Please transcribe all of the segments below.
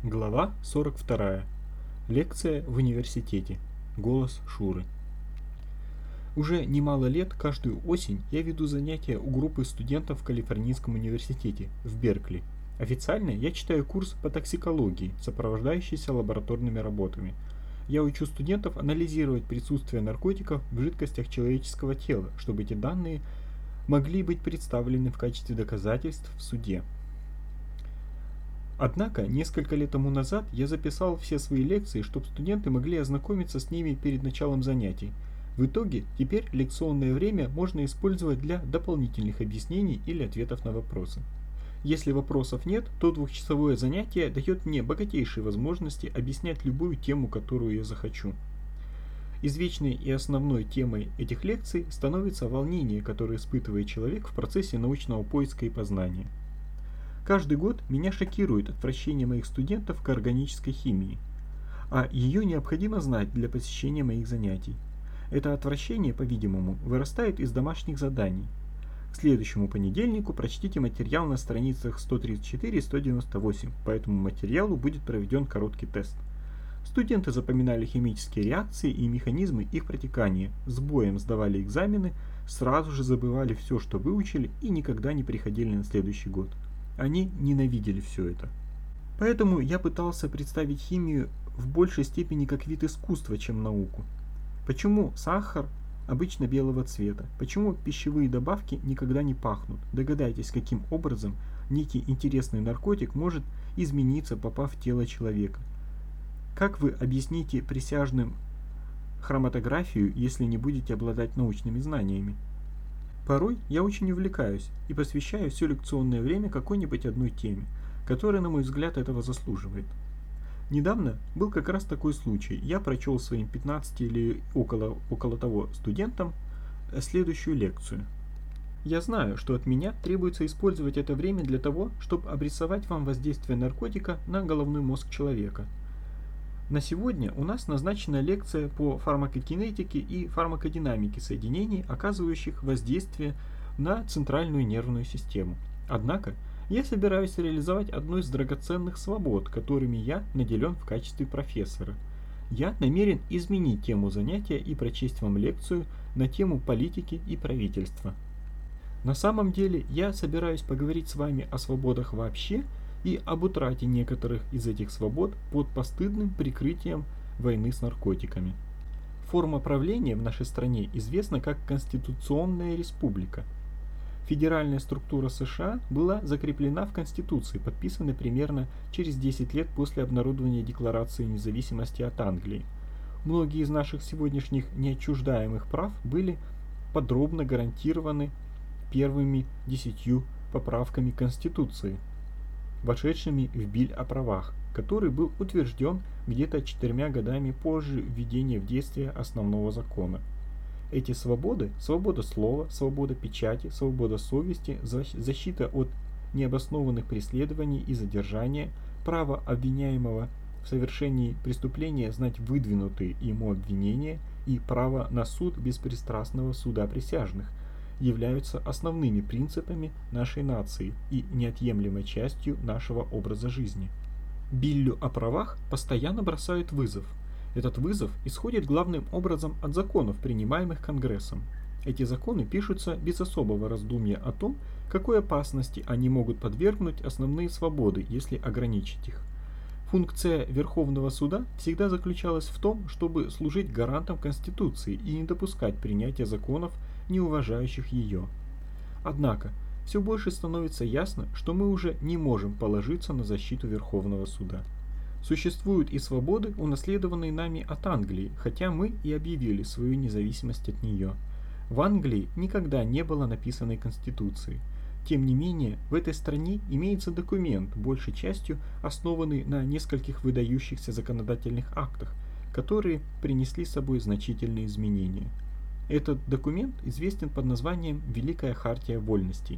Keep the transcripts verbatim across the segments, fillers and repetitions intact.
Глава сорок вторая. Лекция в университете. Голос Шуры. Уже немало лет каждую осень я веду занятия у группы студентов в Калифорнийском университете в Беркли. Официально я читаю курс по токсикологии, сопровождающийся лабораторными работами. Я учу студентов анализировать присутствие наркотиков в жидкостях человеческого тела, чтобы эти данные могли быть представлены в качестве доказательств в суде. Однако, несколько лет тому назад я записал все свои лекции, чтобы студенты могли ознакомиться с ними перед началом занятий. В итоге, теперь лекционное время можно использовать для дополнительных объяснений или ответов на вопросы. Если вопросов нет, то двухчасовое занятие дает мне богатейшие возможности объяснять любую тему, которую я захочу. Извечной и основной темой этих лекций становится волнение, которое испытывает человек в процессе научного поиска и познания. Каждый год меня шокирует отвращение моих студентов к органической химии, а ее необходимо знать для посещения моих занятий. Это отвращение, по-видимому, вырастает из домашних заданий. К следующему понедельнику прочтите материал на страницах сто тридцать четыре и сто девяносто восемь, по этому материалу будет проведен короткий тест. Студенты запоминали химические реакции и механизмы их протекания, с боем сдавали экзамены, сразу же забывали все, что выучили, и никогда не приходили на следующий год. Они ненавидели все это. Поэтому я пытался представить химию в большей степени как вид искусства, чем науку. Почему сахар обычно белого цвета? Почему пищевые добавки никогда не пахнут? Догадайтесь, каким образом некий интересный наркотик может измениться, попав в тело человека. Как вы объясните присяжным хроматографию, если не будете обладать научными знаниями? Порой я очень увлекаюсь и посвящаю все лекционное время какой-нибудь одной теме, которая, на мой взгляд, этого заслуживает. Недавно был как раз такой случай. Я прочел своим пятнадцати или около, около того студентам следующую лекцию. Я знаю, что от меня требуется использовать это время для того, чтобы обрисовать вам воздействие наркотика на головной мозг человека. На сегодня у нас назначена лекция по фармакокинетике и фармакодинамике соединений, оказывающих воздействие на центральную нервную систему. Однако, я собираюсь реализовать одну из драгоценных свобод, которыми я наделен в качестве профессора. Я намерен изменить тему занятия и прочесть вам лекцию на тему политики и правительства. На самом деле, я собираюсь поговорить с вами о свободах вообще и об утрате некоторых из этих свобод под постыдным прикрытием войны с наркотиками. Форма правления в нашей стране известна как Конституционная республика. Федеральная структура США была закреплена в Конституции, подписанной примерно через десять лет после обнародования Декларации независимости от Англии. Многие из наших сегодняшних неотчуждаемых прав были подробно гарантированы первыми десятью поправками Конституции, вошедшими в Биль о правах, который был утвержден где-то четырьмя годами позже введения в действие основного закона. Эти свободы – свобода слова, свобода печати, свобода совести, защита от необоснованных преследований и задержания, право обвиняемого в совершении преступления знать выдвинутые ему обвинения и право на суд беспристрастного суда присяжных являются основными принципами нашей нации и неотъемлемой частью нашего образа жизни. Биллю о правах постоянно бросают вызов. Этот вызов исходит главным образом от законов, принимаемых Конгрессом. Эти законы пишутся без особого раздумья о том, какой опасности они могут подвергнуть основные свободы, если ограничить их. Функция Верховного суда всегда заключалась в том, чтобы служить гарантом Конституции и не допускать принятия законов, не уважающих ее. Однако, все больше становится ясно, что мы уже не можем положиться на защиту Верховного суда. Существуют и свободы, унаследованные нами от Англии, хотя мы и объявили свою независимость от нее. В Англии никогда не было написанной Конституции. Тем не менее, в этой стране имеется документ, большей частью основанный на нескольких выдающихся законодательных актах, которые принесли с собой значительные изменения. Этот документ известен под названием «Великая хартия вольностей».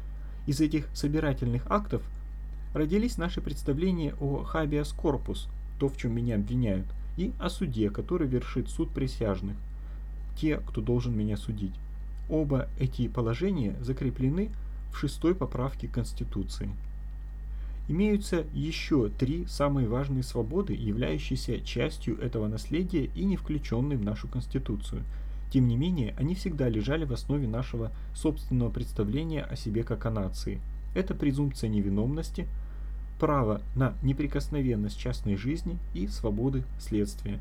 Из этих собирательных актов родились наши представления о habeas corpus, то, в чем меня обвиняют, и о суде, который вершит суд присяжных, те, кто должен меня судить. Оба эти положения закреплены в шестой поправке Конституции. Имеются еще три самые важные свободы, являющиеся частью этого наследия и не включенные в нашу Конституцию. Тем не менее, они всегда лежали в основе нашего собственного представления о себе как о нации. Это презумпция невиновности, право на неприкосновенность частной жизни и свободы следствия.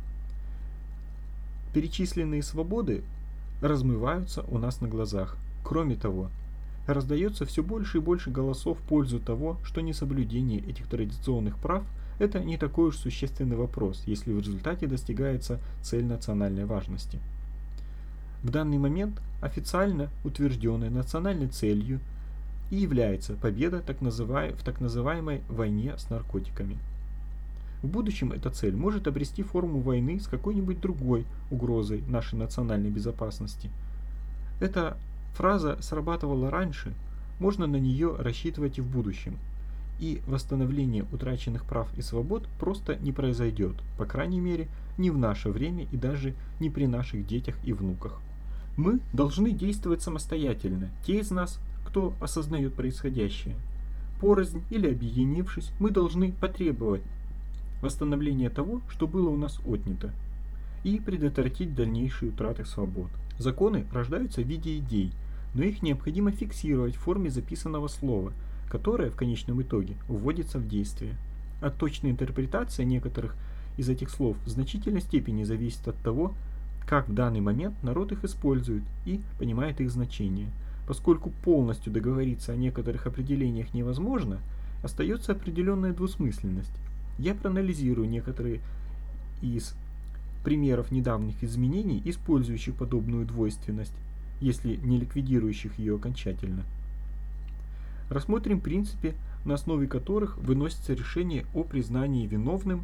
Перечисленные свободы размываются у нас на глазах. Кроме того, раздается все больше и больше голосов в пользу того, что несоблюдение этих традиционных прав – это не такой уж существенный вопрос, если в результате достигается цель национальной важности. В данный момент официально утвержденной национальной целью и является победа так называемой, в так называемой войне с наркотиками. В будущем эта цель может обрести форму войны с какой-нибудь другой угрозой нашей национальной безопасности. Эта фраза срабатывала раньше, можно на нее рассчитывать и в будущем. И восстановление утраченных прав и свобод просто не произойдет, по крайней мере, не в наше время и даже не при наших детях и внуках. Мы должны действовать самостоятельно, те из нас, кто осознает происходящее. Порознь или объединившись, мы должны потребовать восстановления того, что было у нас отнято, и предотвратить дальнейшие утраты свобод. Законы рождаются в виде идей, но их необходимо фиксировать в форме записанного слова, которое в конечном итоге вводится в действие. От точной интерпретации некоторых из этих слов в значительной степени зависит от того, как в данный момент народ их использует и понимает их значение. Поскольку полностью договориться о некоторых определениях невозможно, остается определенная двусмысленность. Я проанализирую некоторые из примеров недавних изменений, использующих подобную двойственность, если не ликвидирующих ее окончательно. Рассмотрим принципы, на основе которых выносится решение о признании виновным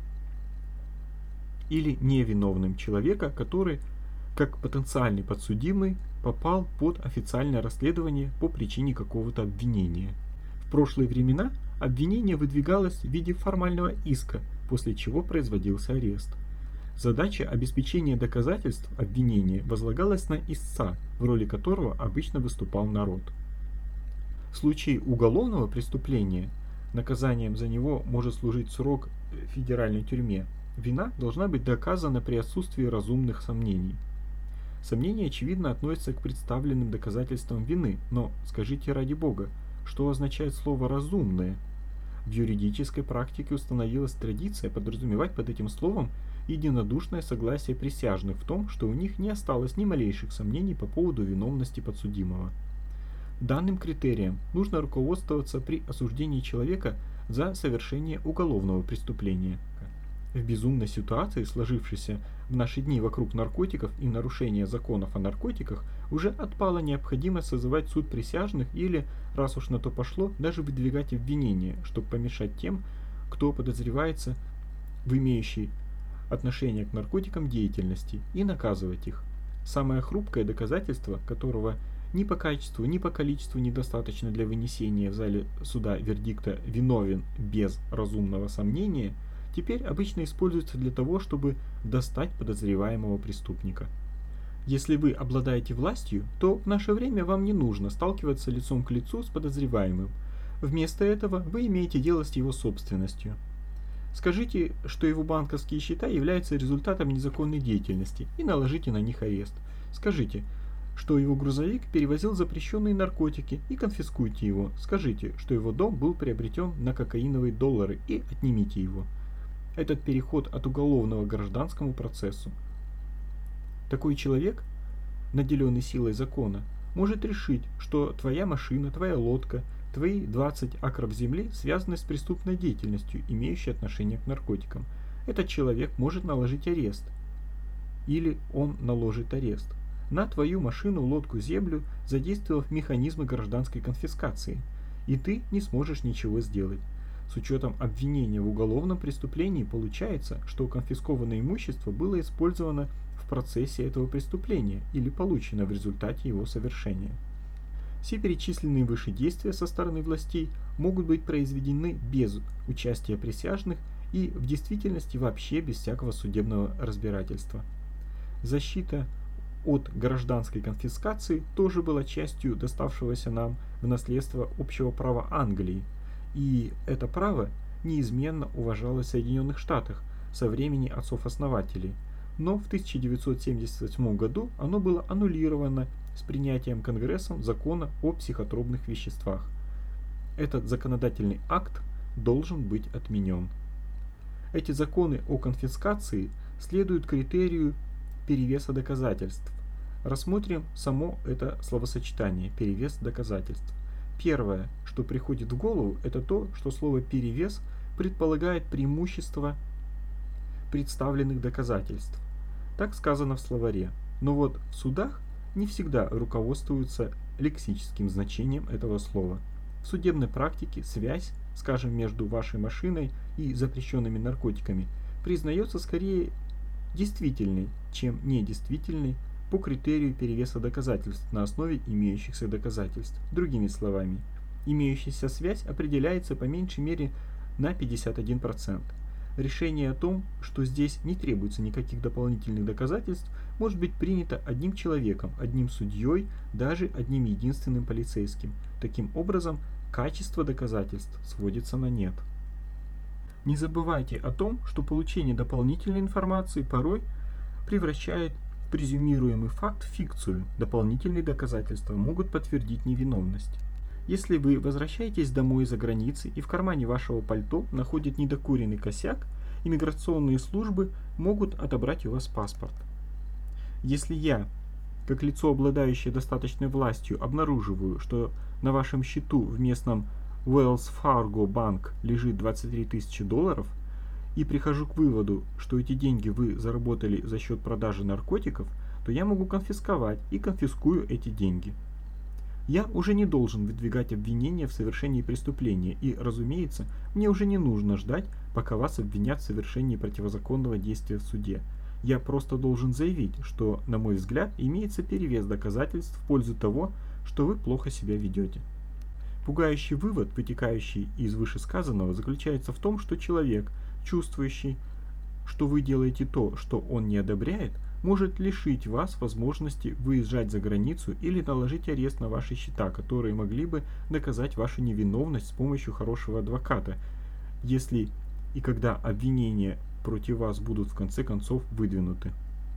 или невиновным человека, который, как потенциальный подсудимый, попал под официальное расследование по причине какого-то обвинения. В прошлые времена обвинение выдвигалось в виде формального иска, после чего производился арест. Задача обеспечения доказательств обвинения возлагалась на истца, в роли которого обычно выступал народ. В случае уголовного преступления наказанием за него может служить срок в федеральной тюрьме. Вина должна быть доказана при отсутствии разумных сомнений. Сомнения, очевидно, относятся к представленным доказательствам вины, но скажите ради Бога, что означает слово «разумное»? В юридической практике установилась традиция подразумевать под этим словом единодушное согласие присяжных в том, что у них не осталось ни малейших сомнений по поводу виновности подсудимого. Данным критерием нужно руководствоваться при осуждении человека за совершение уголовного преступления. В безумной ситуации, сложившейся в наши дни вокруг наркотиков и нарушения законов о наркотиках, уже отпала необходимость созывать суд присяжных или, раз уж на то пошло, даже выдвигать обвинения, чтобы помешать тем, кто подозревается в имеющей отношение к наркотикам деятельности, и наказывать их. Самое хрупкое доказательство, которого ни по качеству, ни по количеству недостаточно для вынесения в зале суда вердикта «виновен без разумного сомнения», теперь обычно используется для того, чтобы достать подозреваемого преступника. Если вы обладаете властью, то в наше время вам не нужно сталкиваться лицом к лицу с подозреваемым. Вместо этого вы имеете дело с его собственностью. Скажите, что его банковские счета являются результатом незаконной деятельности, и наложите на них арест. Скажите, что его грузовик перевозил запрещенные наркотики, и конфискуйте его. Скажите, что его дом был приобретен на кокаиновые доллары, и отнимите его. Этот переход от уголовного к гражданскому процессу. Такой человек, наделенный силой закона, может решить, что твоя машина, твоя лодка, твои двадцать акров земли связаны с преступной деятельностью, имеющей отношение к наркотикам. Этот человек может наложить арест. Или он наложит арест на твою машину, лодку, землю, задействовав механизмы гражданской конфискации. И ты не сможешь ничего сделать. С учетом обвинения в уголовном преступлении получается, что конфискованное имущество было использовано в процессе этого преступления или получено в результате его совершения. Все перечисленные выше действия со стороны властей могут быть произведены без участия присяжных и в действительности вообще без всякого судебного разбирательства. Защита от гражданской конфискации тоже была частью доставшегося нам в наследство общего права Англии, и это право неизменно уважалось в Соединенных Штатах со времени отцов-основателей, но в тысяча девятьсот семьдесят восьмом году оно было аннулировано с принятием Конгрессом закона о психотропных веществах. Этот законодательный акт должен быть отменен. Эти законы о конфискации следуют критерию перевеса доказательств. Рассмотрим само это словосочетание «перевес доказательств». Первое, что приходит в голову, это то, что слово «перевес» предполагает преимущество представленных доказательств. Так сказано в словаре. Но вот в судах не всегда руководствуются лексическим значением этого слова. В судебной практике связь, скажем, между вашей машиной и запрещенными наркотиками признается скорее действительной, чем недействительной по критерию перевеса доказательств на основе имеющихся доказательств. Другими словами, имеющаяся связь определяется по меньшей мере на пятьдесят один процент. Решение о том, что здесь не требуется никаких дополнительных доказательств, может быть принято одним человеком, одним судьей, даже одним единственным полицейским. Таким образом, качество доказательств сводится на нет. Не забывайте о том, что получение дополнительной информации порой превращает презюмируемый факт в фикцию. Дополнительные доказательства могут подтвердить невиновность. Если вы возвращаетесь домой из-за границы и в кармане вашего пальто находят недокуренный косяк, иммиграционные службы могут отобрать у вас паспорт. Если я, как лицо, обладающее достаточной властью, обнаруживаю, что на вашем счету в местном Wells Fargo Bank лежит двадцать три тысячи долларов, и прихожу к выводу, что эти деньги вы заработали за счет продажи наркотиков, то я могу конфисковать и конфискую эти деньги. Я уже не должен выдвигать обвинения в совершении преступления, и, разумеется, мне уже не нужно ждать, пока вас обвинят в совершении противозаконного действия в суде. Я просто должен заявить, что, на мой взгляд, имеется перевес доказательств в пользу того, что вы плохо себя ведете. Пугающий вывод, вытекающий из вышесказанного, заключается в том, что человек, чувствующий, что вы делаете то, что он не одобряет, может лишить вас возможности выезжать за границу или наложить арест на ваши счета, которые могли бы доказать вашу невиновность с помощью хорошего адвоката, если и когда обвинения против вас будут в конце концов выдвинуты.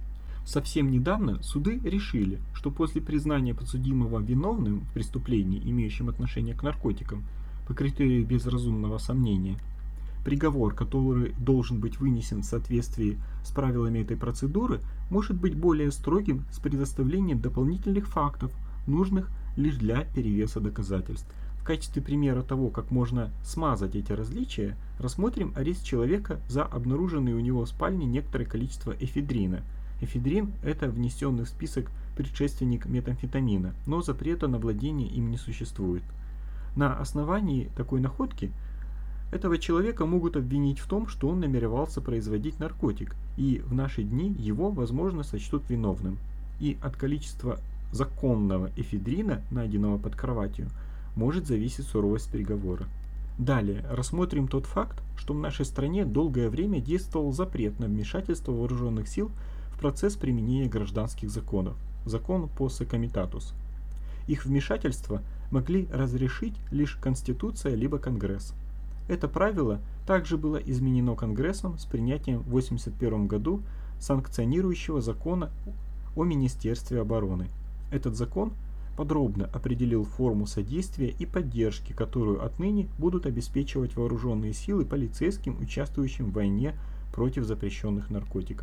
Совсем недавно суды решили, что после признания подсудимого виновным в преступлении, имеющем отношение к наркотикам, по критерию безразумного сомнения, приговор, который должен быть вынесен в соответствии с правилами этой процедуры, может быть более строгим с предоставлением дополнительных фактов, нужных лишь для перевеса доказательств. В качестве примера того, как можно смазать эти различия, рассмотрим арест человека за обнаруженный у него в спальне некоторое количество эфедрина. Эфедрин – это внесенный в список предшественник метамфетамина, но запрета на владение им не существует. На основании такой находки этого человека могут обвинить в том, что он намеревался производить наркотик, и в наши дни его, возможно, сочтут виновным. И от количества законного эфедрина, найденного под кроватью, может зависеть суровость приговора. Далее рассмотрим тот факт, что в нашей стране долгое время действовал запрет на вмешательство вооруженных сил в процесс применения гражданских законов, закон Posse Comitatus. Их вмешательство могли разрешить лишь Конституция либо Конгресс. Это правило также было изменено Конгрессом с принятием в тысяча девятьсот восемьдесят первом году санкционирующего закона о Министерстве обороны. Этот закон подробно определил форму содействия и поддержки, которую отныне будут обеспечивать вооруженные силы полицейским, участвующим в войне против запрещенных наркотиков.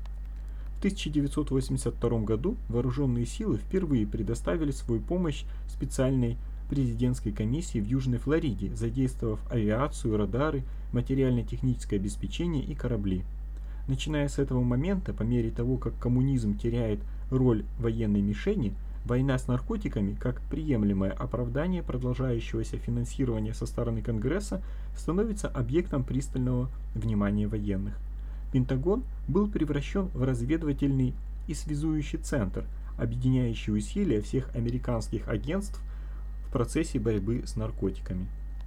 В тысяча девятьсот восемьдесят втором году вооруженные силы впервые предоставили свою помощь специальной президентской комиссии в Южной Флориде, задействовав авиацию, радары, материально-техническое обеспечение и корабли. Начиная с этого момента, по мере того, как коммунизм теряет роль военной мишени, война с наркотиками, как приемлемое оправдание продолжающегося финансирования со стороны Конгресса, становится объектом пристального внимания военных. Пентагон был превращен в разведывательный и связующий центр, объединяющий усилия всех американских агентств в процессе борьбы с наркотиками.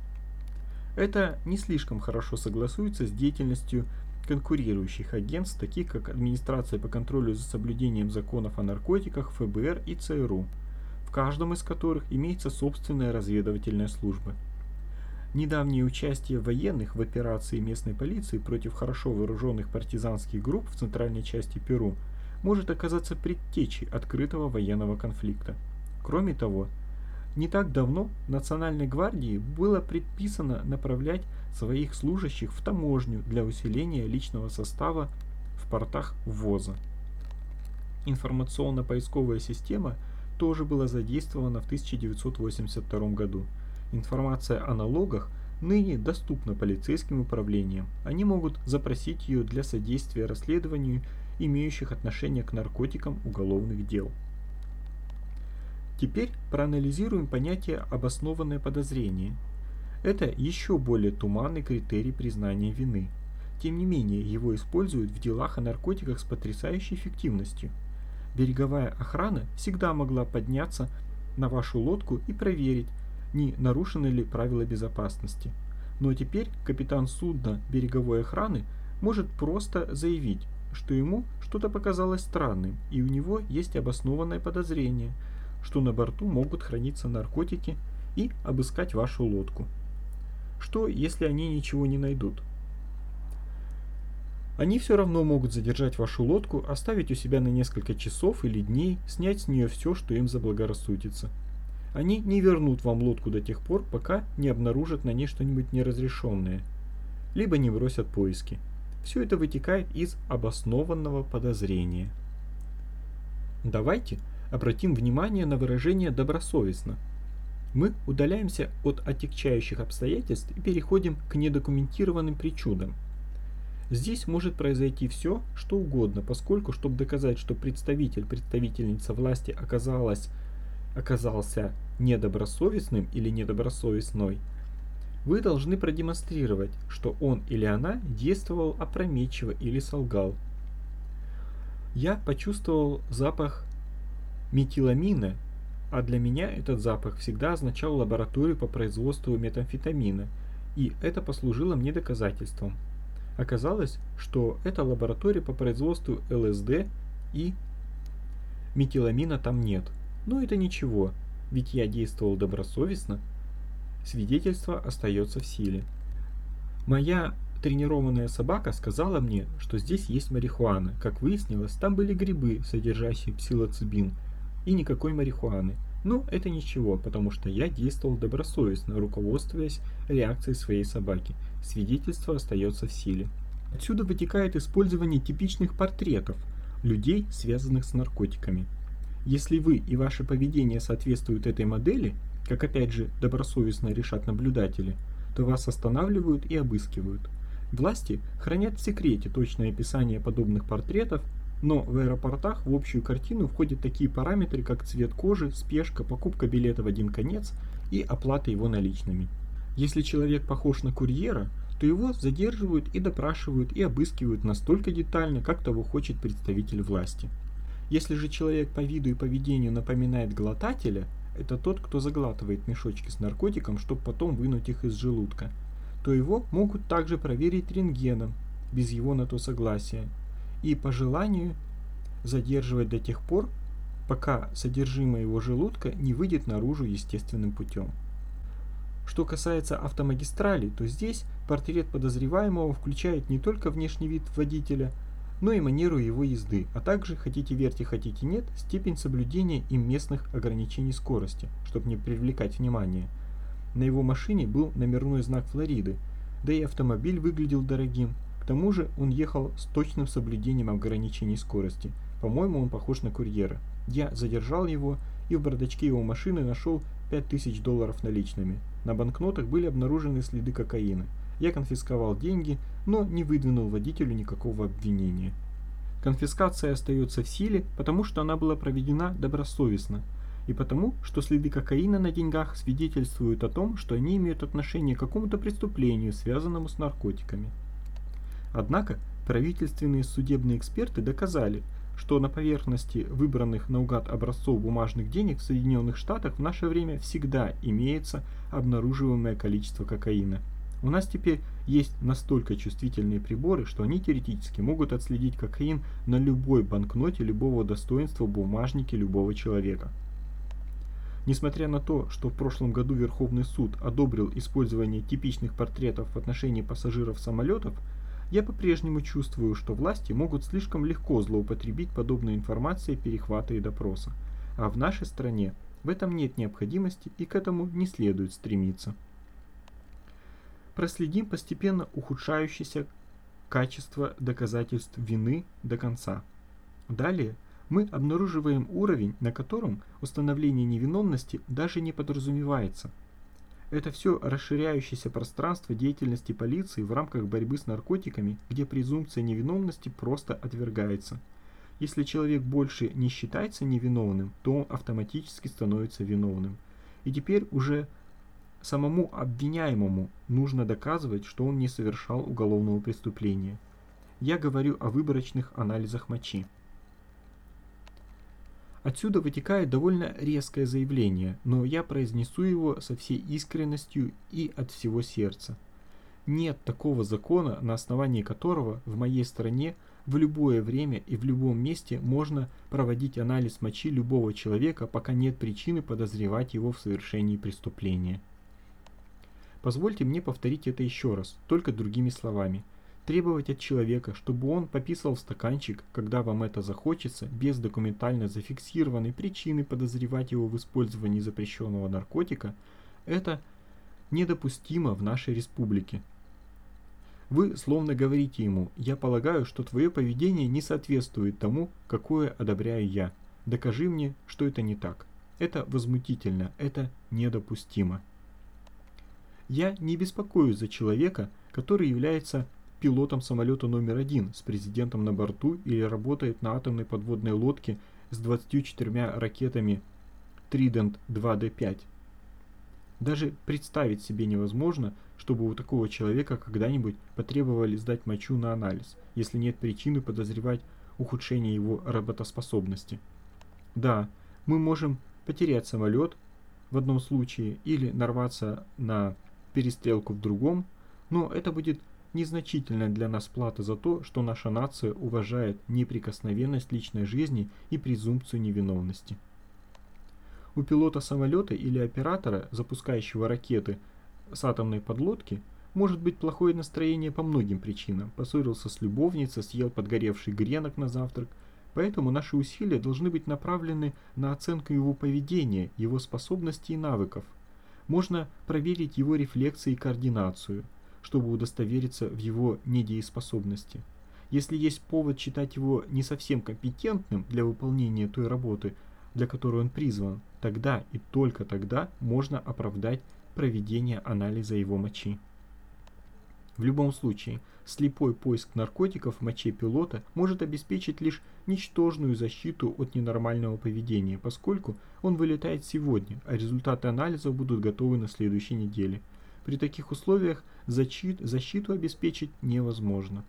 Это не слишком хорошо согласуется с деятельностью конкурирующих агентств, таких как Администрация по контролю за соблюдением законов о наркотиках, эф бэ эр и цэ эр у, в каждом из которых имеется собственная разведывательная служба. Недавнее участие военных в операции местной полиции против хорошо вооруженных партизанских групп в центральной части Перу может оказаться предтечей открытого военного конфликта. Кроме того, не так давно Национальной гвардии было предписано направлять своих служащих в таможню для усиления личного состава в портах ввоза. Информационно-поисковая система тоже была задействована в тысяча девятьсот восемьдесят втором году. Информация о налогах ныне доступна полицейским управлениям. Они могут запросить ее для содействия расследованию имеющих отношение к наркотикам уголовных дел. Теперь проанализируем понятие «обоснованное подозрение». Это еще более туманный критерий признания вины. Тем не менее, его используют в делах о наркотиках с потрясающей эффективностью. Береговая охрана всегда могла подняться на вашу лодку и проверить, не нарушены ли правила безопасности. Но теперь капитан судна береговой охраны может просто заявить, что ему что-то показалось странным, и у него есть обоснованное подозрение, что на борту могут храниться наркотики, и обыскать вашу лодку. Что, если они ничего не найдут? Они все равно могут задержать вашу лодку, оставить у себя на несколько часов или дней, снять с нее все, что им заблагорассудится. Они не вернут вам лодку до тех пор, пока не обнаружат на ней что-нибудь неразрешенное, либо не бросят поиски. Все это вытекает из обоснованного подозрения. Давайте обратим внимание на выражение «добросовестно». Мы удаляемся от отягчающих обстоятельств и переходим к недокументированным причудам. Здесь может произойти все, что угодно, поскольку, чтобы доказать, что представитель, представительница власти оказалась, оказался недобросовестным или недобросовестной, вы должны продемонстрировать, что он или она действовал опрометчиво или солгал. Я почувствовал запах метиламина, а для меня этот запах всегда означал лабораторию по производству метамфетамина, и это послужило мне доказательством. Оказалось, что это лаборатория по производству эл эс дэ, и метиламина там нет. Но это ничего, ведь я действовал добросовестно. Свидетельство остается в силе. Моя тренированная собака сказала мне, что здесь есть марихуана. Как выяснилось, там были грибы, содержащие псилоцибин, и никакой марихуаны. Но это ничего, потому что я действовал добросовестно, руководствуясь реакцией своей собаки. Свидетельство остается в силе. Отсюда вытекает использование типичных портретов людей, связанных с наркотиками. Если вы и ваше поведение соответствуют этой модели, как опять же добросовестно решат наблюдатели, то вас останавливают и обыскивают. Власти хранят в секрете точное описание подобных портретов, но в аэропортах в общую картину входят такие параметры, как цвет кожи, спешка, покупка билета в один конец и оплата его наличными. Если человек похож на курьера, то его задерживают и допрашивают и обыскивают настолько детально, как того хочет представитель власти. Если же человек по виду и поведению напоминает глотателя, это тот, кто заглатывает мешочки с наркотиком, чтобы потом вынуть их из желудка, то его могут также проверить рентгеном, без его на то согласия, и по желанию задерживать до тех пор, пока содержимое его желудка не выйдет наружу естественным путем. Что касается автомагистралей, то здесь портрет подозреваемого включает не только внешний вид водителя, но и манеру его езды, а также, хотите верьте, хотите нет, степень соблюдения им местных ограничений скорости, чтобы не привлекать внимание. На его машине был номерной знак Флориды, да и автомобиль выглядел дорогим. К тому же он ехал с точным соблюдением ограничений скорости. По-моему, он похож на курьера. Я задержал его и в бардачке его машины нашел пять тысяч долларов наличными. На банкнотах были обнаружены следы кокаина. Я конфисковал деньги, но не выдвинул водителю никакого обвинения. Конфискация остается в силе, потому что она была проведена добросовестно, и потому, что следы кокаина на деньгах свидетельствуют о том, что они имеют отношение к какому-то преступлению, связанному с наркотиками. Однако правительственные судебные эксперты доказали, что на поверхности выбранных наугад образцов бумажных денег в Соединенных Штатах в наше время всегда имеется обнаруживаемое количество кокаина. У нас теперь есть настолько чувствительные приборы, что они теоретически могут отследить кокаин на любой банкноте любого достоинства в бумажнике любого человека. Несмотря на то, что в прошлом году Верховный суд одобрил использование типичных портретов в отношении пассажиров самолетов, я по-прежнему чувствую, что власти могут слишком легко злоупотребить подобной информацией перехвата и допроса. А в нашей стране в этом нет необходимости и к этому не следует стремиться. Проследим постепенно ухудшающееся качество доказательств вины до конца. Далее мы обнаруживаем уровень, на котором установление невиновности даже не подразумевается. Это все расширяющееся пространство деятельности полиции в рамках борьбы с наркотиками, где презумпция невиновности просто отвергается. Если человек больше не считается невиновным, то он автоматически становится виновным. И теперь уже самому обвиняемому нужно доказывать, что он не совершал уголовного преступления. Я говорю о выборочных анализах мочи. Отсюда вытекает довольно резкое заявление, но я произнесу его со всей искренностью и от всего сердца. Нет такого закона, на основании которого в моей стране в любое время и в любом месте можно проводить анализ мочи любого человека, пока нет причины подозревать его в совершении преступления. Позвольте мне повторить это еще раз, только другими словами. Требовать от человека, чтобы он пописал в стаканчик, когда вам это захочется, без документально зафиксированной причины подозревать его в использовании запрещенного наркотика, это недопустимо в нашей республике. Вы словно говорите ему: «Я полагаю, что твое поведение не соответствует тому, какое одобряю я. Докажи мне, что это не так». Это возмутительно, это недопустимо. Я не беспокоюсь за человека, который является пилотом самолета номер один с президентом на борту или работает на атомной подводной лодке с двадцатью четырьмя ракетами Тридент два дэ пять. Даже представить себе невозможно, чтобы у такого человека когда-нибудь потребовали сдать мочу на анализ, если нет причины подозревать ухудшение его работоспособности. Да, мы можем потерять самолет в одном случае или нарваться на перестрелку в другом, но это будет незначительная для нас плата за то, что наша нация уважает неприкосновенность личной жизни и презумпцию невиновности. У пилота самолета или оператора, запускающего ракеты с атомной подлодки, может быть плохое настроение по многим причинам. Поссорился с любовницей, съел подгоревший гренок на завтрак. Поэтому наши усилия должны быть направлены на оценку его поведения, его способностей и навыков. Можно проверить его рефлексы и координацию, чтобы удостовериться в его недееспособности. Если есть повод считать его не совсем компетентным для выполнения той работы, для которой он призван, тогда и только тогда можно оправдать проведение анализа его мочи. В любом случае, слепой поиск наркотиков в моче пилота может обеспечить лишь ничтожную защиту от ненормального поведения, поскольку он вылетает сегодня, а результаты анализа будут готовы на следующей неделе. При таких условиях защит, защиту обеспечить невозможно.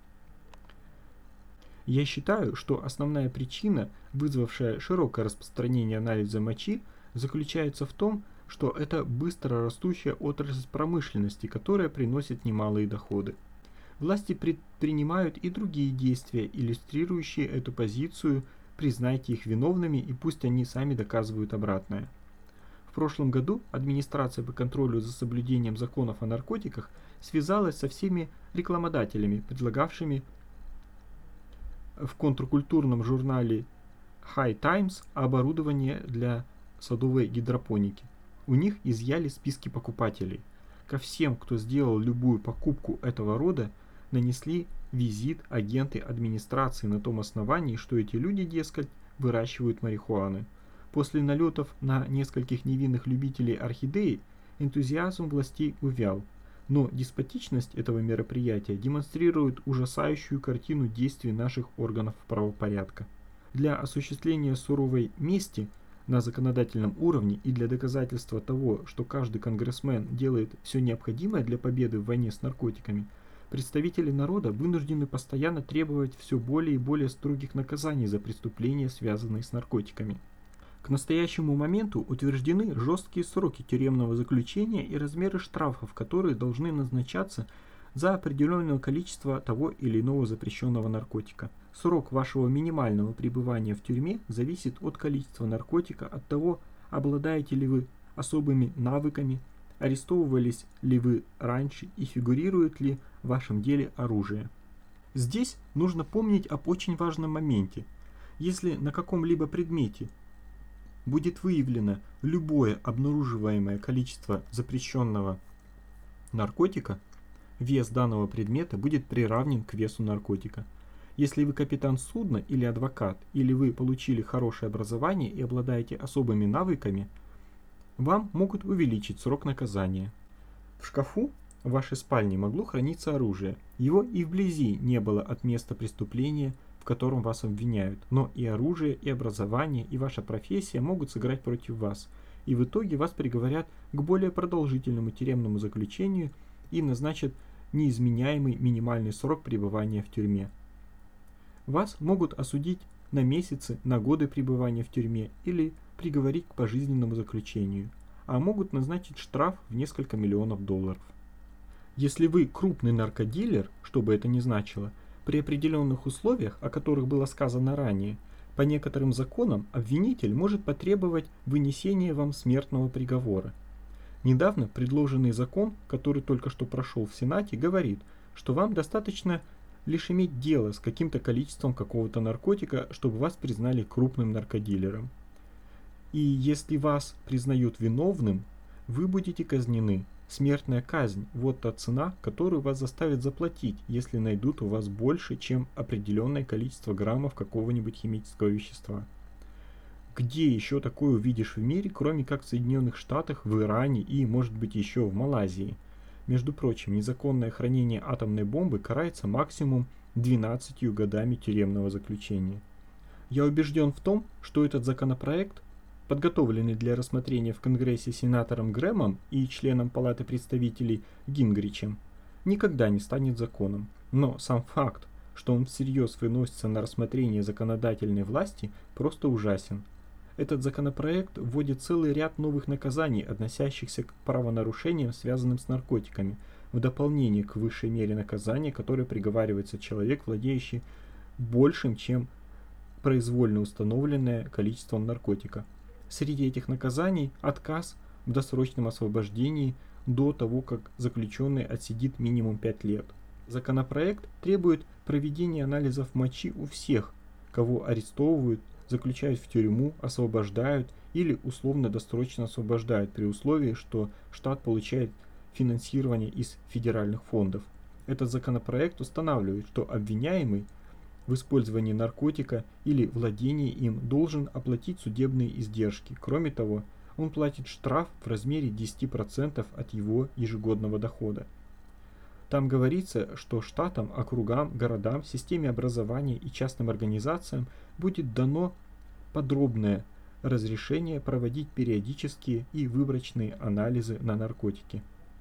Я считаю, что основная причина, вызвавшая широкое распространение анализа мочи, заключается в том, что это быстро растущая отрасль промышленности, которая приносит немалые доходы. Власти предпринимают и другие действия, иллюстрирующие эту позицию: признайте их виновными и пусть они сами доказывают обратное. В прошлом году администрация по контролю за соблюдением законов о наркотиках связалась со всеми рекламодателями, предлагавшими в контркультурном журнале High Times оборудование для садовой гидропоники. У них изъяли списки покупателей. Ко всем, кто сделал любую покупку этого рода, нанесли визит агенты администрации на том основании, что эти люди, дескать, выращивают марихуану. После налетов на нескольких невинных любителей орхидеи энтузиазм властей увял, но деспотичность этого мероприятия демонстрирует ужасающую картину действий наших органов правопорядка. Для осуществления суровой мести на законодательном уровне и для доказательства того, что каждый конгрессмен делает все необходимое для победы в войне с наркотиками, представители народа вынуждены постоянно требовать все более и более строгих наказаний за преступления, связанные с наркотиками. К настоящему моменту утверждены жесткие сроки тюремного заключения и размеры штрафов, которые должны назначаться за определенное количество того или иного запрещенного наркотика. Срок вашего минимального пребывания в тюрьме зависит от количества наркотика, от того, обладаете ли вы особыми навыками, арестовывались ли вы раньше и фигурирует ли в вашем деле оружие. Здесь нужно помнить об очень важном моменте. Если на каком-либо предмете будет выявлено любое обнаруживаемое количество запрещенного наркотика, вес данного предмета будет приравнен к весу наркотика. Если вы капитан судна или адвокат, или вы получили хорошее образование и обладаете особыми навыками, вам могут увеличить срок наказания. В шкафу в вашей спальне могло храниться оружие. Его и вблизи не было от места преступления, в котором вас обвиняют, но и оружие, и образование, и ваша профессия могут сыграть против вас, и в итоге вас приговорят к более продолжительному тюремному заключению и назначат неизменяемый минимальный срок пребывания в тюрьме. Вас могут осудить на месяцы, на годы пребывания в тюрьме или приговорить к пожизненному заключению, а могут назначить штраф в несколько миллионов долларов. Если вы крупный наркодилер, что бы это ни значило, при определенных условиях, о которых было сказано ранее, по некоторым законам обвинитель может потребовать вынесения вам смертного приговора. Недавно предложенный закон, который только что прошел в Сенате, говорит, что вам достаточно лишь иметь дело с каким-то количеством какого-то наркотика, чтобы вас признали крупным наркодилером. И если вас признают виновным, вы будете казнены. Смертная казнь – вот та цена, которую вас заставят заплатить, если найдут у вас больше, чем определенное количество граммов какого-нибудь химического вещества. Где еще такое увидишь в мире, кроме как в Соединенных Штатах, в Иране и, может быть, еще в Малайзии? Между прочим, незаконное хранение атомной бомбы карается максимум двенадцатью годами тюремного заключения. Я убежден в том, что этот законопроект, подготовленный для рассмотрения в Конгрессе сенатором Грэмом и членом Палаты представителей Гингричем, никогда не станет законом. Но сам факт, что он всерьез выносится на рассмотрение законодательной власти, просто ужасен. Этот законопроект вводит целый ряд новых наказаний, относящихся к правонарушениям, связанным с наркотиками, в дополнение к высшей мере наказания, которой приговаривается человек, владеющий большим, чем произвольно установленное количеством наркотика. Среди этих наказаний отказ в досрочном освобождении до того, как заключенный отсидит минимум пять лет. Законопроект требует проведения анализов мочи у всех, кого арестовывают, заключают в тюрьму, освобождают или условно-досрочно освобождают при условии, что штат получает финансирование из федеральных фондов. Этот законопроект устанавливает, что обвиняемый в использовании наркотика или владении им должен оплатить судебные издержки. Кроме того, он платит штраф в размере десять процентов от его ежегодного дохода. Там говорится, что штатам, округам, городам, системе образования и частным организациям будет дано подробное разрешение проводить периодические и выборочные анализы на наркотики.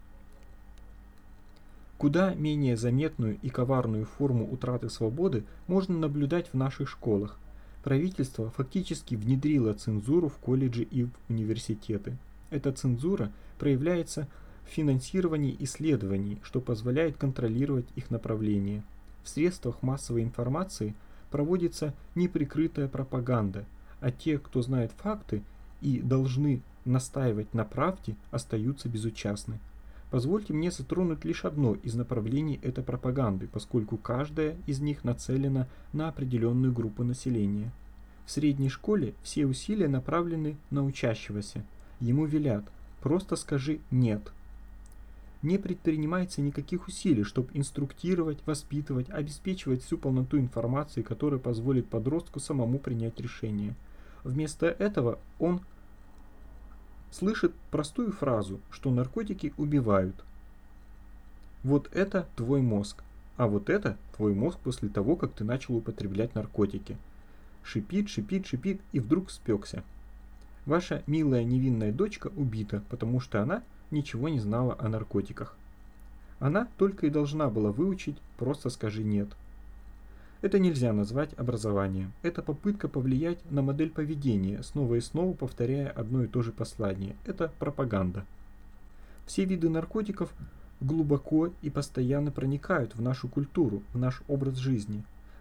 Куда менее заметную и коварную форму утраты свободы можно наблюдать в наших школах. Правительство фактически внедрило цензуру в колледжи и в университеты. Эта цензура проявляется в финансировании исследований, что позволяет контролировать их направление. В средствах массовой информации проводится неприкрытая пропаганда, а те, кто знает факты и должны настаивать на правде, остаются безучастны. Позвольте мне затронуть лишь одно из направлений этой пропаганды, поскольку каждая из них нацелена на определенную группу населения. В средней школе все усилия направлены на учащегося. Ему велят: просто скажи «нет». Не предпринимается никаких усилий, чтобы инструктировать, воспитывать, обеспечивать всю полноту информации, которая позволит подростку самому принять решение. Вместо этого он слышит простую фразу, что наркотики убивают. Вот это твой мозг, а вот это твой мозг после того, как ты начал употреблять наркотики. Шипит, шипит, шипит и вдруг спекся. Ваша милая невинная дочка убита, потому что она ничего не знала о наркотиках. Она только и должна была выучить «просто скажи нет». Это нельзя назвать образованием. Это попытка повлиять на модель поведения, снова и снова повторяя одно и то же послание. Это пропаганда. Все виды наркотиков глубоко и постоянно проникают в нашу культуру, в наш образ жизни.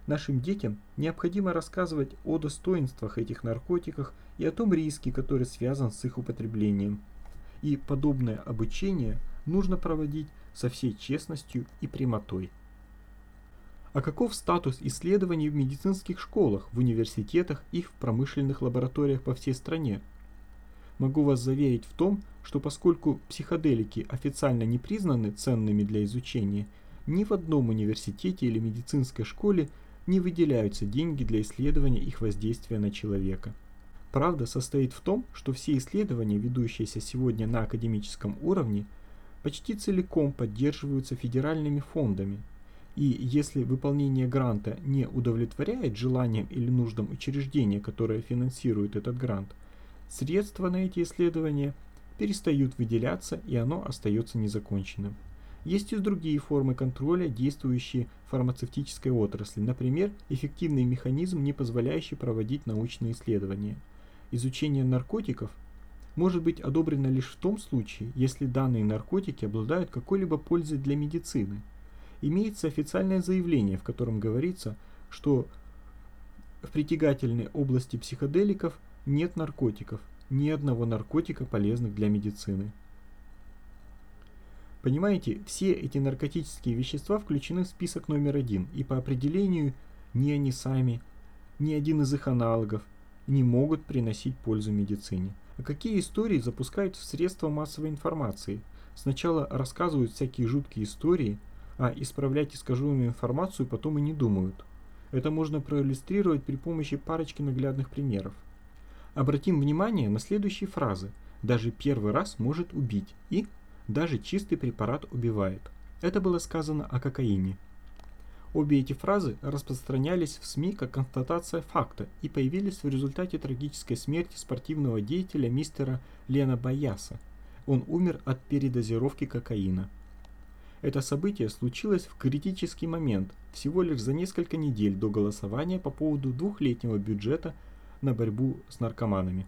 Нашим детям необходимо рассказывать о достоинствах этих наркотиков и о том риске, который связан с их употреблением. И подобное обучение нужно проводить со всей честностью и прямотой. А каков статус исследований в медицинских школах, в университетах и в промышленных лабораториях по всей стране? Могу вас заверить в том, что поскольку психоделики официально не признаны ценными для изучения, ни в одном университете или медицинской школе не выделяются деньги для исследования их воздействия на человека. Правда состоит в том, что все исследования, ведущиеся сегодня на академическом уровне, почти целиком поддерживаются федеральными фондами. И если выполнение гранта не удовлетворяет желаниям или нуждам учреждения, которое финансирует этот грант, средства на эти исследования перестают выделяться, и оно остается незаконченным. Есть и другие формы контроля, действующие в фармацевтической отрасли, например, эффективный механизм, не позволяющий проводить научные исследования. Изучение наркотиков может быть одобрено лишь в том случае, если данные наркотики обладают какой-либо пользой для медицины. Имеется официальное заявление, в котором говорится, что в притягательной области психоделиков нет наркотиков, ни одного наркотика, полезных для медицины. Понимаете, все эти наркотические вещества включены в список номер один, и по определению ни они сами, ни один из их аналогов не могут приносить пользу медицине. А какие истории запускают в средства массовой информации? Сначала рассказывают всякие жуткие истории, а исправлять искаженную информацию потом и не думают. Это можно проиллюстрировать при помощи парочки наглядных примеров. Обратим внимание на следующие фразы. Даже первый раз может убить и даже чистый препарат убивает. Это было сказано о кокаине. Обе эти фразы распространялись в СМИ как констатация факта и появились в результате трагической смерти спортивного деятеля мистера Лена Байяса. Он умер от передозировки кокаина. Это событие случилось в критический момент, всего лишь за несколько недель до голосования по поводу двухлетнего бюджета на борьбу с наркоманами.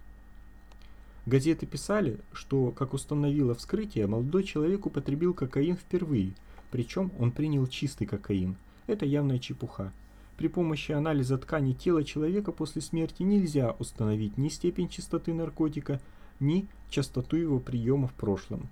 Газеты писали, что, как установило вскрытие, молодой человек употребил кокаин впервые, причем он принял чистый кокаин. Это явная чепуха. При помощи анализа ткани тела человека после смерти нельзя установить ни степень чистоты наркотика, ни частоту его приема в прошлом.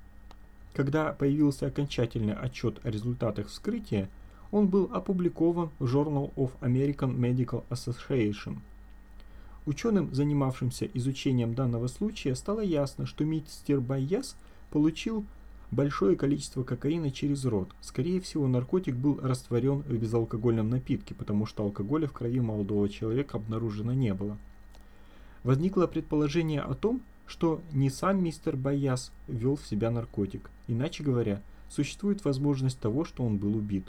Когда появился окончательный отчет о результатах вскрытия, он был опубликован в Journal of American Medical Association. Ученым, занимавшимся изучением данного случая, стало ясно, что мистер Байяс получил большое количество кокаина через рот. Скорее всего, наркотик был растворен в безалкогольном напитке, потому что алкоголя в крови молодого человека обнаружено не было. Возникло предположение о том, что не сам мистер Байяс ввел в себя наркотик. Иначе говоря, существует возможность того, что он был убит.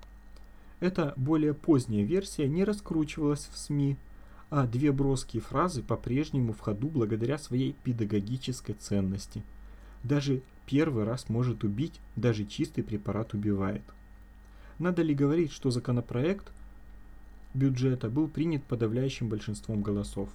Эта более поздняя версия не раскручивалась в СМИ, а две броские фразы по-прежнему в ходу благодаря своей педагогической ценности. Даже первый раз может убить, даже чистый препарат убивает. Надо ли говорить, что законопроект бюджета был принят подавляющим большинством голосов?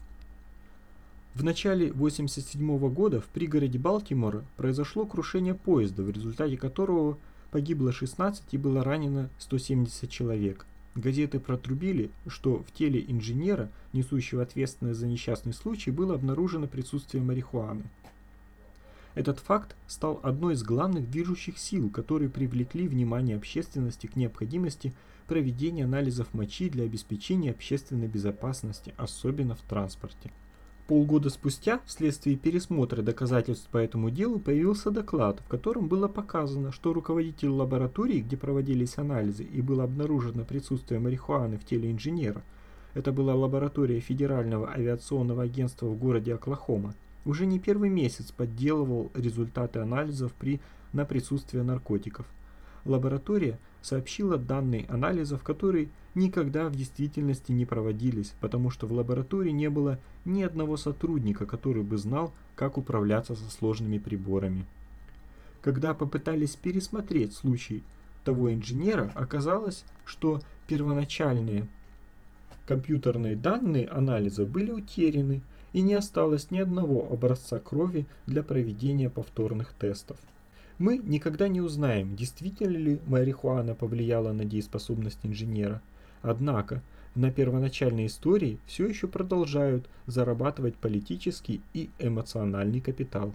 В начале тысяча девятьсот восемьдесят седьмого года в пригороде Балтимора произошло крушение поезда, в результате которого погибло шестнадцать и было ранено сто семьдесят человек. Газеты протрубили, что в теле инженера, несущего ответственность за несчастный случай, было обнаружено присутствие марихуаны. Этот факт стал одной из главных движущих сил, которые привлекли внимание общественности к необходимости проведения анализов мочи для обеспечения общественной безопасности, особенно в транспорте. Полгода спустя, вследствие пересмотра доказательств по этому делу, появился доклад, в котором было показано, что руководитель лаборатории, где проводились анализы и было обнаружено присутствие марихуаны в теле инженера, это была лаборатория Федерального авиационного агентства в городе Оклахома, уже не первый месяц подделывал результаты анализов при, на присутствие наркотиков. Лаборатория сообщила данные анализов, которые никогда в действительности не проводились, потому что в лаборатории не было ни одного сотрудника, который бы знал, как управляться со сложными приборами. Когда попытались пересмотреть случай того инженера, оказалось, что первоначальные компьютерные данные анализа были утеряны, и не осталось ни одного образца крови для проведения повторных тестов. Мы никогда не узнаем, действительно ли марихуана повлияла на дееспособность инженера. Однако на первоначальной истории все еще продолжают зарабатывать политический и эмоциональный капитал.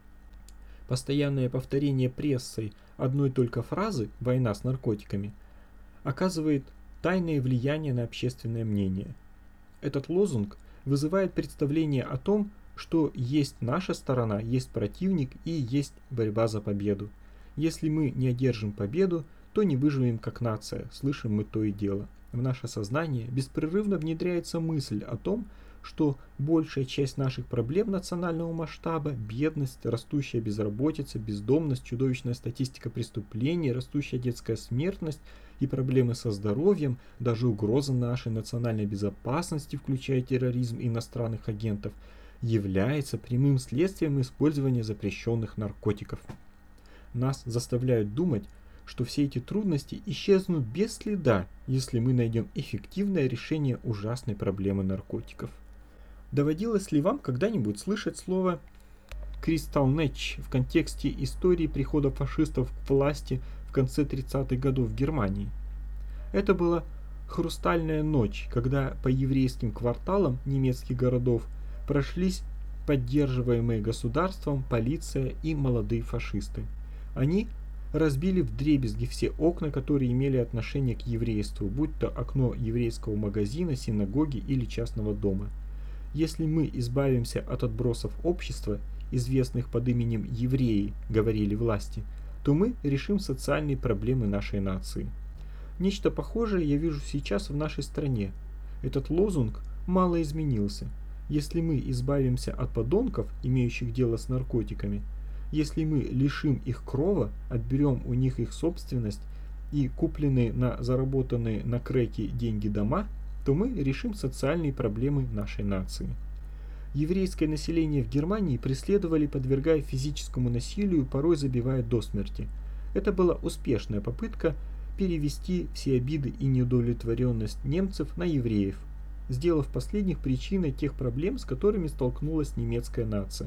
Постоянное повторение прессой одной только фразы «война с наркотиками» оказывает тайное влияние на общественное мнение. Этот лозунг вызывает представление о том, что есть наша сторона, есть противник и есть борьба за победу. Если мы не одержим победу, то не выживем как нация, слышим мы то и дело. В наше сознание беспрерывно внедряется мысль о том, что большая часть наших проблем национального масштаба – бедность, растущая безработица, бездомность, чудовищная статистика преступлений, растущая детская смертность и проблемы со здоровьем, даже угроза нашей национальной безопасности, включая терроризм иностранных агентов, является прямым следствием использования запрещенных наркотиков. Нас заставляют думать, что все эти трудности исчезнут без следа, если мы найдем эффективное решение ужасной проблемы наркотиков. Доводилось ли вам когда-нибудь слышать слово «кристаллнетч» в контексте истории прихода фашистов к власти в конце тридцатых годов в Германии? Это была хрустальная ночь, когда по еврейским кварталам немецких городов прошлись поддерживаемые государством полиция и молодые фашисты. Они разбили вдребезги все окна, которые имели отношение к еврейству, будь то окно еврейского магазина, синагоги или частного дома. Если мы избавимся от отбросов общества, известных под именем евреи, говорили власти, то мы решим социальные проблемы нашей нации. Нечто похожее я вижу сейчас в нашей стране. Этот лозунг мало изменился. Если мы избавимся от подонков, имеющих дело с наркотиками, если мы лишим их крова, отберем у них их собственность и купленные на заработанные на крэке деньги дома, то мы решим социальные проблемы нашей нации. Еврейское население в Германии преследовали, подвергая физическому насилию, порой забивая до смерти. Это была успешная попытка перевести все обиды и неудовлетворенность немцев на евреев, сделав последних причиной тех проблем, с которыми столкнулась немецкая нация.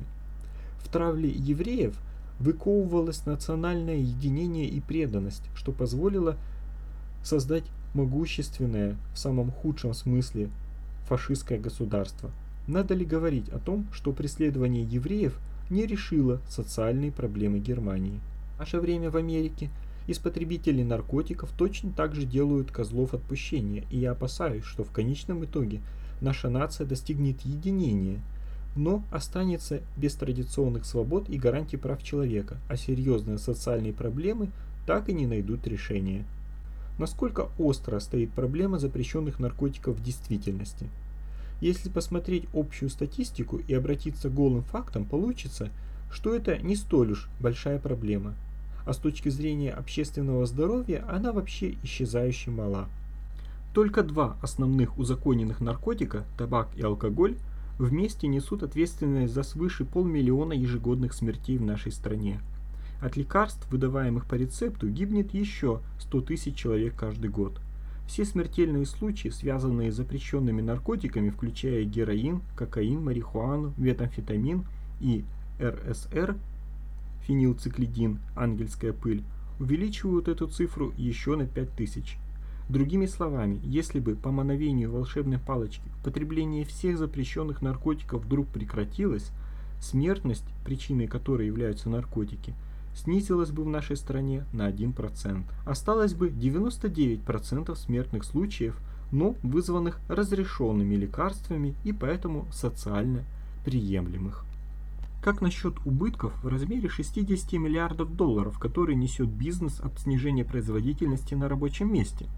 В травле евреев выковывалось национальное единение и преданность, что позволило создать могущественное, в самом худшем смысле, фашистское государство. Надо ли говорить о том, что преследование евреев не решило социальные проблемы Германии? В наше время в Америке из потребителей наркотиков точно так же делают козлов отпущения, и я опасаюсь, что в конечном итоге наша нация достигнет единения, но останется без традиционных свобод и гарантий прав человека, а серьезные социальные проблемы так и не найдут решения. Насколько остро стоит проблема запрещенных наркотиков в действительности? Если посмотреть общую статистику и обратиться к голым фактам, получится, что это не столь уж большая проблема, а с точки зрения общественного здоровья она вообще исчезающе мала. Только два основных узаконенных наркотика, табак и алкоголь, вместе несут ответственность за свыше полмиллиона ежегодных смертей в нашей стране. От лекарств, выдаваемых по рецепту, гибнет еще сто тысяч человек каждый год. Все смертельные случаи, связанные с запрещенными наркотиками, включая героин, кокаин, марихуану, метамфетамин и эр эс эр, фенилциклидин, ангельская пыль, увеличивают эту цифру еще на пять тысяч. Другими словами, если бы по мановению волшебной палочки потребление всех запрещенных наркотиков вдруг прекратилось, смертность, причиной которой являются наркотики, снизилась бы в нашей стране на один процент. Осталось бы девяносто девять процентов смертных случаев, но вызванных разрешенными лекарствами и поэтому социально приемлемых. Как насчет убытков в размере шестидесяти миллиардов долларов, которые несет бизнес от снижения производительности на рабочем месте?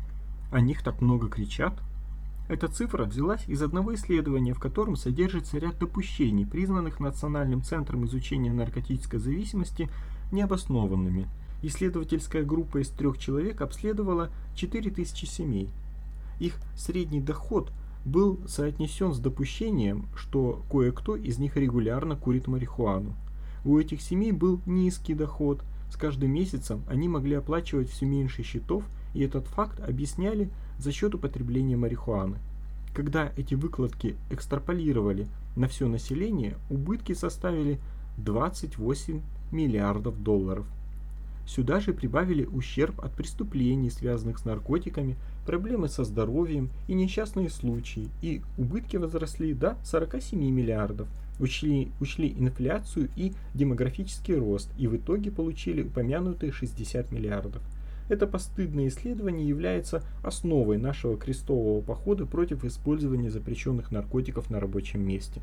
О них так много кричат. Эта цифра взялась из одного исследования, в котором содержится ряд допущений, признанных Национальным центром изучения наркотической зависимости необоснованными. Исследовательская группа из трех человек обследовала четыре тысячи семей. Их средний доход был соотнесен с допущением, что кое-кто из них регулярно курит марихуану. У этих семей был низкий доход, с каждым месяцем они могли оплачивать все меньше счетов, и этот факт объясняли за счет употребления марихуаны. Когда эти выкладки экстраполировали на все население, убытки составили двадцать восемь миллиардов долларов. Сюда же прибавили ущерб от преступлений, связанных с наркотиками, проблемы со здоровьем и несчастные случаи, и убытки возросли до сорока семи миллиардов. Учли, учли инфляцию и демографический рост, и в итоге получили упомянутые шестьдесят миллиардов. Это постыдное исследование является основой нашего крестового похода против использования запрещенных наркотиков на рабочем месте.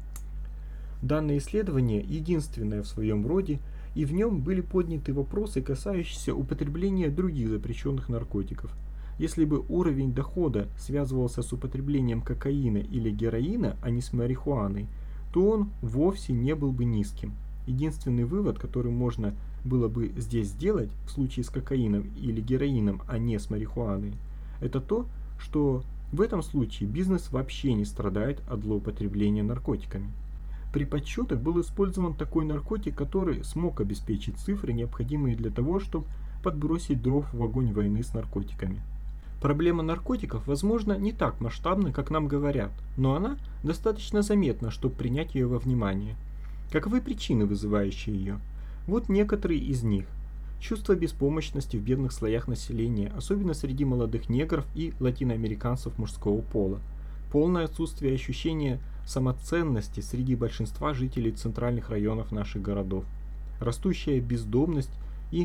Данное исследование единственное в своем роде, и в нем были подняты вопросы, касающиеся употребления других запрещенных наркотиков. Если бы уровень дохода связывался с употреблением кокаина или героина, а не с марихуаной, то он вовсе не был бы низким. Единственный вывод, который можно было бы здесь сделать в случае с кокаином или героином, а не с марихуаной, это то, что в этом случае бизнес вообще не страдает от злоупотребления наркотиками. При подсчетах был использован такой наркотик, который смог обеспечить цифры, необходимые для того, чтобы подбросить дров в огонь войны с наркотиками. Проблема наркотиков, возможно, не так масштабна, как нам говорят, но она достаточно заметна, чтобы принять ее во внимание. Каковы причины, вызывающие ее? Вот некоторые из них. Чувство беспомощности в бедных слоях населения, особенно среди молодых негров и латиноамериканцев мужского пола. Полное отсутствие ощущения самоценности среди большинства жителей центральных районов наших городов. Растущая бездомность и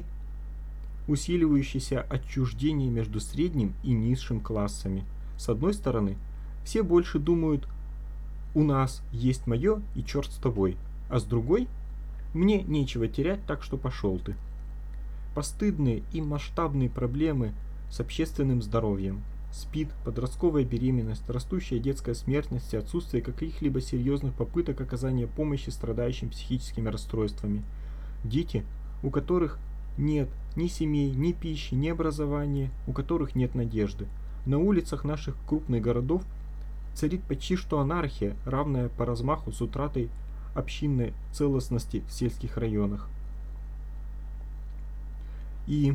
усиливающееся отчуждение между средним и низшим классами. С одной стороны, все больше думают «у нас есть мое и черт с тобой», а с другой «мне нечего терять, так что пошел ты». Постыдные и масштабные проблемы с общественным здоровьем. СПИД, подростковая беременность, растущая детская смертность и отсутствие каких-либо серьезных попыток оказания помощи страдающим психическими расстройствами. Дети, у которых нет ни семей, ни пищи, ни образования, у которых нет надежды. На улицах наших крупных городов царит почти что анархия, равная по размаху с утратой общинной целостности в сельских районах. И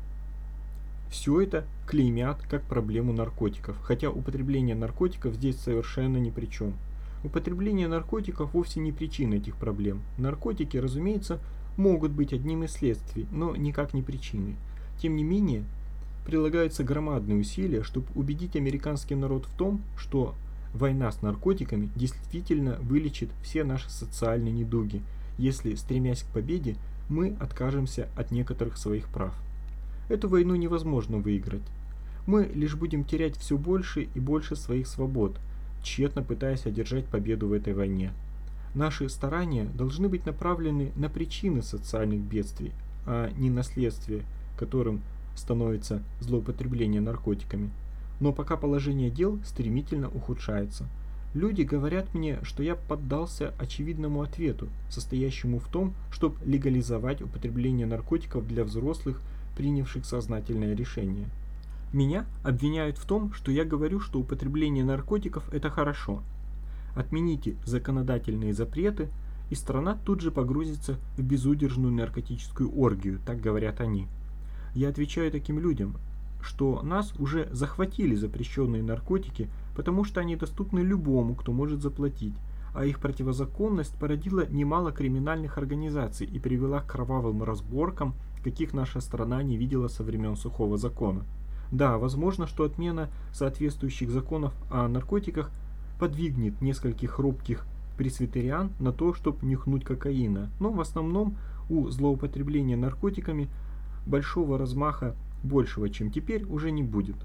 все это клеймят как проблему наркотиков, хотя употребление наркотиков здесь совершенно ни при чем. Употребление наркотиков вовсе не причина этих проблем. Наркотики, разумеется, могут быть одним из следствий, но никак не причиной. Тем не менее, прилагаются громадные усилия, чтобы убедить американский народ в том, что война с наркотиками действительно вылечит все наши социальные недуги, если, стремясь к победе, мы откажемся от некоторых своих прав. Эту войну невозможно выиграть. Мы лишь будем терять все больше и больше своих свобод, тщетно пытаясь одержать победу в этой войне. Наши старания должны быть направлены на причины социальных бедствий, а не на следствие, которым становится злоупотребление наркотиками. Но пока положение дел стремительно ухудшается. Люди говорят мне, что я поддался очевидному ответу, состоящему в том, чтобы легализовать употребление наркотиков для взрослых, принявших сознательное решение. Меня обвиняют в том, что я говорю, что употребление наркотиков – это хорошо. Отмените законодательные запреты, и страна тут же погрузится в безудержную наркотическую оргию, так говорят они. Я отвечаю таким людям, что нас уже захватили запрещенные наркотики, потому что они доступны любому, кто может заплатить, а их противозаконность породила немало криминальных организаций и привела к кровавым разборкам, каких наша страна не видела со времен сухого закона. Да, возможно, что отмена соответствующих законов о наркотиках подвигнет нескольких робких пресвитериан на то, чтобы нюхнуть кокаина, но в основном у злоупотребления наркотиками большого размаха, большего, чем теперь, уже не будет.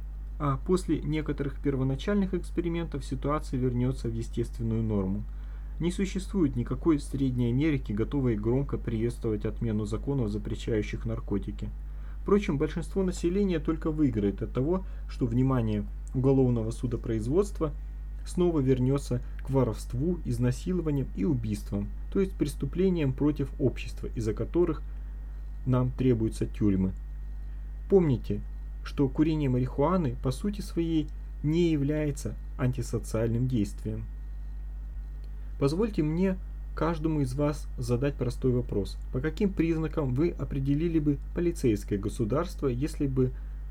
А после некоторых первоначальных экспериментов ситуация вернется в естественную норму. Не существует никакой Средней Америки, готовой громко приветствовать отмену законов, запрещающих наркотики. Впрочем, большинство населения только выиграет от того, что внимание уголовного судопроизводства снова вернется к воровству, изнасилованиям и убийствам, то есть преступлениям против общества, из-за которых нам требуются тюрьмы. Помните, что курение марихуаны по сути своей не является антисоциальным действием. Позвольте мне каждому из вас задать простой вопрос. По каким признакам вы определили бы полицейское государство, если бы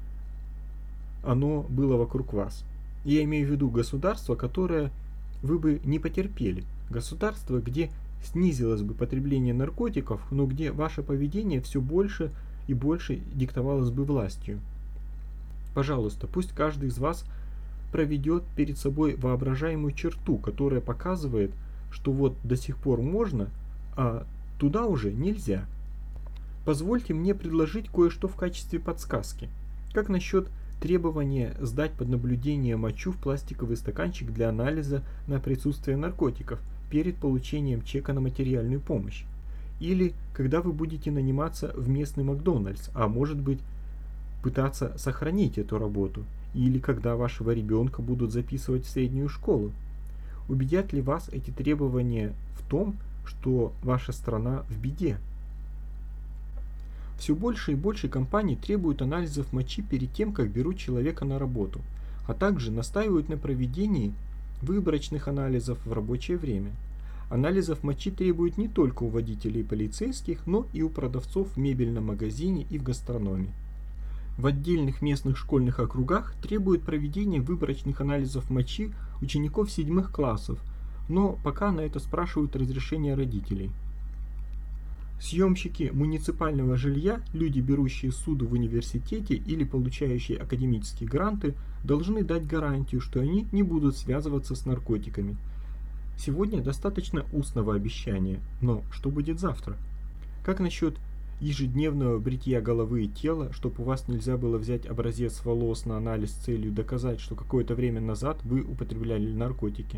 оно было вокруг вас? Я имею в виду государство, которое вы бы не потерпели. Государство, где снизилось бы потребление наркотиков, но где ваше поведение все больше и больше диктовалось бы властью. Пожалуйста, пусть каждый из вас проведет перед собой воображаемую черту, которая показывает, что вот до сих пор можно, а туда уже нельзя. Позвольте мне предложить кое-что в качестве подсказки. Как насчет требования сдать под наблюдение мочу в пластиковый стаканчик для анализа на присутствие наркотиков перед получением чека на материальную помощь? Или когда вы будете наниматься в местный Макдональдс, а может быть пытаться сохранить эту работу? Или когда вашего ребенка будут записывать в среднюю школу? Убедят ли вас эти требования в том, что ваша страна в беде? Все больше и больше компаний требуют анализов мочи перед тем, как берут человека на работу, а также настаивают на проведении выборочных анализов в рабочее время. Анализов мочи требуют не только у водителей и полицейских, но и у продавцов в мебельном магазине и в гастрономе. В отдельных местных школьных округах требуют проведения выборочных анализов мочи учеников седьмых классов, но пока на это спрашивают разрешение родителей. Съемщики муниципального жилья, люди, берущие суду в университете или получающие академические гранты, должны дать гарантию, что они не будут связываться с наркотиками. Сегодня достаточно устного обещания, но что будет завтра? Как насчет ежедневного бритья головы и тела, чтобы у вас нельзя было взять образец волос на анализ с целью доказать, что какое-то время назад вы употребляли наркотики?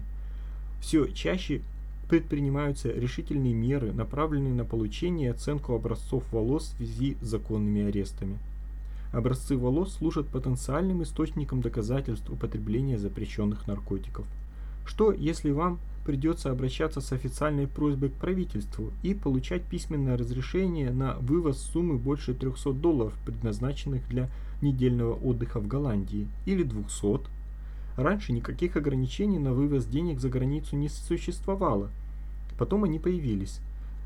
Все чаще предпринимаются решительные меры, направленные на получение и оценку образцов волос в связи с законными арестами. Образцы волос служат потенциальным источником доказательств употребления запрещенных наркотиков. Что, если вам придется обращаться с официальной просьбой к правительству и получать письменное разрешение на вывоз суммы больше трехсот долларов, предназначенных для недельного отдыха в Голландии, или двухсот? Раньше никаких ограничений на вывоз денег за границу не существовало. Потом они появились.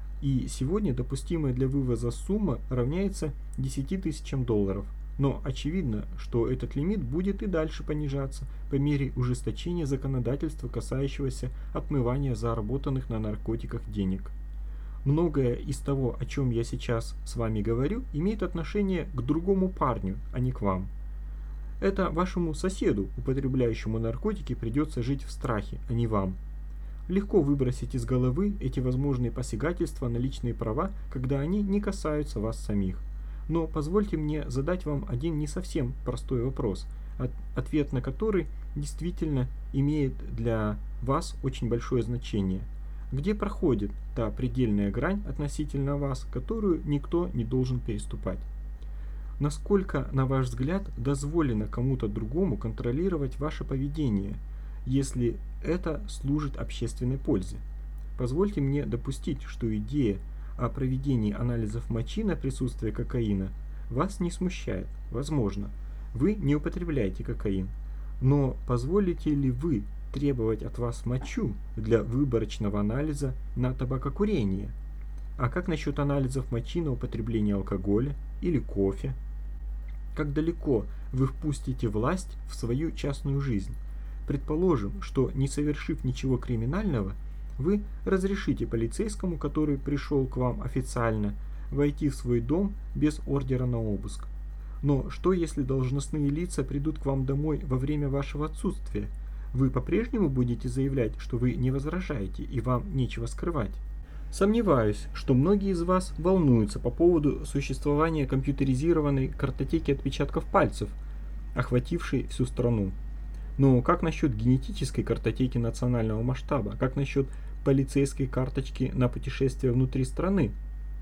И сегодня допустимая для вывоза сумма равняется десяти тысячам долларов. Но очевидно, что этот лимит будет и дальше понижаться по мере ужесточения законодательства, касающегося отмывания заработанных на наркотиках денег. Многое из того, о чем я сейчас с вами говорю, имеет отношение к другому парню, а не к вам. Это вашему соседу, употребляющему наркотики, придется жить в страхе, а не вам. Легко выбросить из головы эти возможные посягательства на личные права, когда они не касаются вас самих. Но позвольте мне задать вам один не совсем простой вопрос, от, ответ на который действительно имеет для вас очень большое значение. Где проходит та предельная грань относительно вас, которую никто не должен переступать? Насколько, на ваш взгляд, дозволено кому-то другому контролировать ваше поведение, если это служит общественной пользе? Позвольте мне допустить, что идея о проведении анализов мочи на присутствие кокаина вас не смущает. Возможно, вы не употребляете кокаин, но позволите ли вы требовать от вас мочу для выборочного анализа на табакокурение? А как насчет анализов мочи на употребление алкоголя или кофе? Как далеко вы впустите власть в свою частную жизнь? Предположим, что, не совершив ничего криминального, вы разрешите полицейскому, который пришел к вам официально, войти в свой дом без ордера на обыск. Но что, если должностные лица придут к вам домой во время вашего отсутствия? Вы по-прежнему будете заявлять, что вы не возражаете и вам нечего скрывать? Сомневаюсь, что многие из вас волнуются по поводу существования компьютеризированной картотеки отпечатков пальцев, охватившей всю страну. Но как насчет генетической картотеки национального масштаба? Как насчет полицейской карточки на путешествие внутри страны?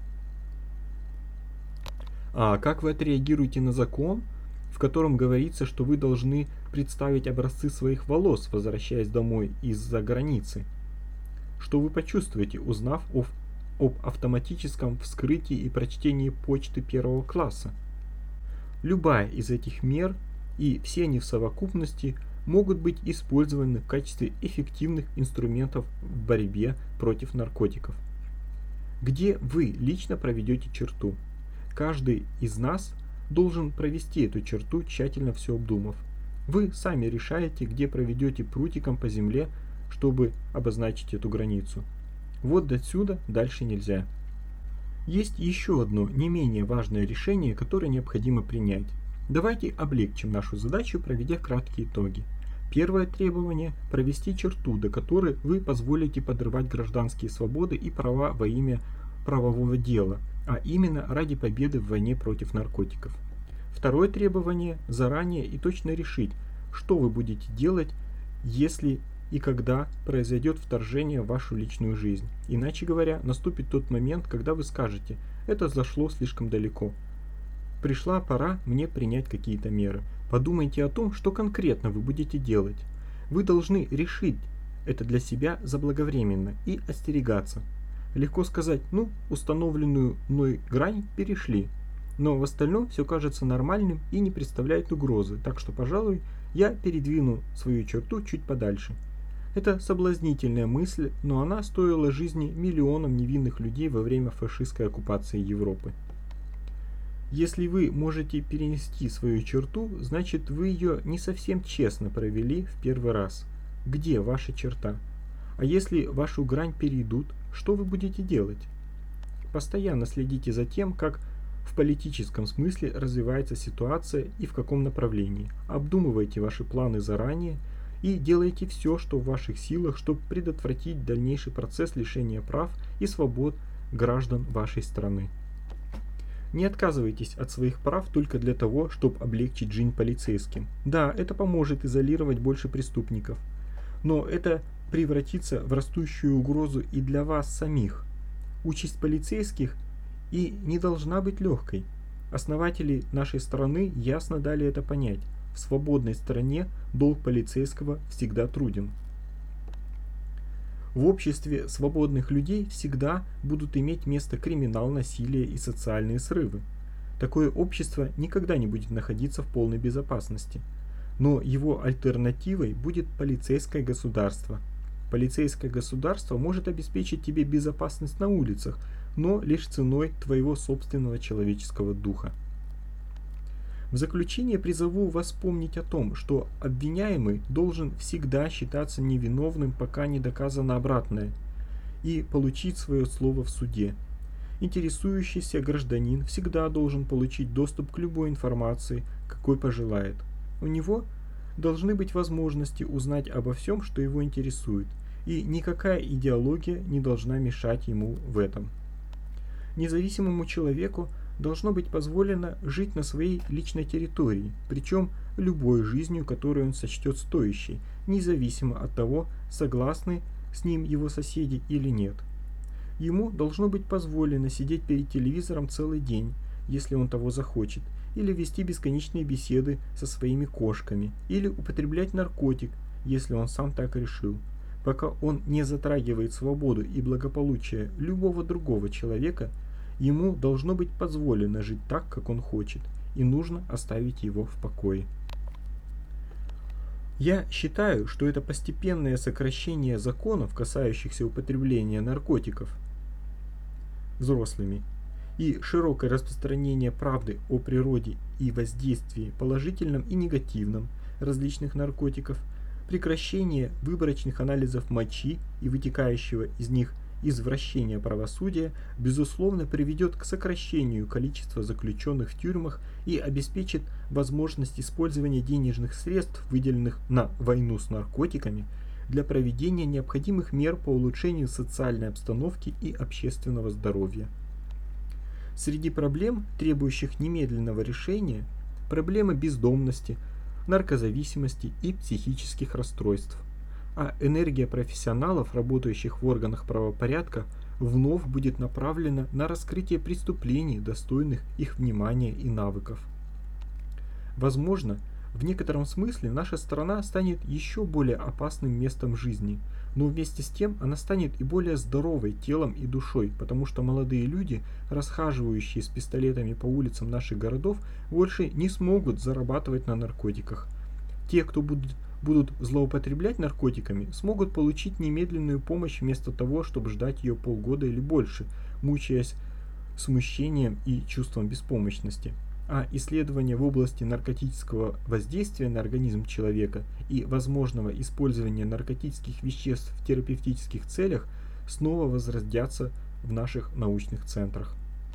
А как вы отреагируете на закон, в котором говорится, что вы должны представить образцы своих волос, возвращаясь домой из-за границы? Что вы почувствуете, узнав об, об автоматическом вскрытии и прочтении почты первого класса? Любая из этих мер, и все они в совокупности, могут быть использованы в качестве эффективных инструментов в борьбе против наркотиков. Где вы лично проведете черту? Каждый из нас должен провести эту черту, тщательно все обдумав. Вы сами решаете, где проведете прутиком по земле, чтобы обозначить эту границу. Вот до отсюда дальше нельзя. Есть еще одно не менее важное решение, которое необходимо принять. Давайте облегчим нашу задачу, проведя краткие итоги. Первое требование – провести черту, до которой вы позволите подрывать гражданские свободы и права во имя правового дела, а именно ради победы в войне против наркотиков. Второе требование – заранее и точно решить, что вы будете делать, если и когда произойдет вторжение в вашу личную жизнь. Иначе говоря, наступит тот момент, когда вы скажете: это зашло слишком далеко. Пришла пора мне принять какие-то меры. Подумайте о том, что конкретно вы будете делать. Вы должны решить это для себя заблаговременно и остерегаться. Легко сказать: ну, установленную мной грань перешли. Но в остальном все кажется нормальным и не представляет угрозы, так что, пожалуй, я передвину свою черту чуть подальше. Это соблазнительная мысль, но она стоила жизни миллионам невинных людей во время фашистской оккупации Европы. Если вы можете перенести свою черту, значит вы ее не совсем честно провели в первый раз. Где ваша черта? А если вашу грань перейдут, что вы будете делать? Постоянно следите за тем, как в политическом смысле развивается ситуация и в каком направлении. Обдумывайте ваши планы заранее и делайте все, что в ваших силах, чтобы предотвратить дальнейший процесс лишения прав и свобод граждан вашей страны. Не отказывайтесь от своих прав только для того, чтобы облегчить жизнь полицейским. Да, это поможет изолировать больше преступников, но это превратится в растущую угрозу и для вас самих. Участь полицейских и не должна быть легкой. Основатели нашей страны ясно дали это понять. В свободной стране долг полицейского всегда труден. В обществе свободных людей всегда будут иметь место криминал, насилие и социальные срывы. Такое общество никогда не будет находиться в полной безопасности. Но его альтернативой будет полицейское государство. Полицейское государство может обеспечить тебе безопасность на улицах, но лишь ценой твоего собственного человеческого духа. В заключение призову вас помнить о том, что обвиняемый должен всегда считаться невиновным, пока не доказано обратное, и получить свое слово в суде. Интересующийся гражданин всегда должен получить доступ к любой информации, какой пожелает. У него должны быть возможности узнать обо всем, что его интересует, и никакая идеология не должна мешать ему в этом. Независимому человеку должно быть позволено жить на своей личной территории, причем любой жизнью, которую он сочтет стоящей, независимо от того, согласны с ним его соседи или нет. Ему должно быть позволено сидеть перед телевизором целый день, если он того захочет, или вести бесконечные беседы со своими кошками, или употреблять наркотик, если он сам так решил, пока он не затрагивает свободу и благополучие любого другого человека. Ему должно быть позволено жить так, как он хочет, и нужно оставить его в покое. Я считаю, что это постепенное сокращение законов, касающихся употребления наркотиков взрослыми, и широкое распространение правды о природе и воздействии, положительном и негативном, различных наркотиков, прекращение выборочных анализов мочи и вытекающего из них извращение правосудия, безусловно, приведет к сокращению количества заключенных в тюрьмах и обеспечит возможность использования денежных средств, выделенных на войну с наркотиками, для проведения необходимых мер по улучшению социальной обстановки и общественного здоровья. Среди проблем, требующих немедленного решения, проблемы бездомности, наркозависимости и психических расстройств. А энергия профессионалов, работающих в органах правопорядка, вновь будет направлена на раскрытие преступлений, достойных их внимания и навыков. Возможно, в некотором смысле наша страна станет еще более опасным местом жизни, но вместе с тем она станет и более здоровой телом и душой, потому что молодые люди, расхаживающие с пистолетами по улицам наших городов, больше не смогут зарабатывать на наркотиках. Те, кто будут будут злоупотреблять наркотиками, смогут получить немедленную помощь вместо того, чтобы ждать ее полгода или больше, мучаясь смущением и чувством беспомощности. А исследования в области наркотического воздействия на организм человека и возможного использования наркотических веществ в терапевтических целях снова возродятся в наших научных центрах.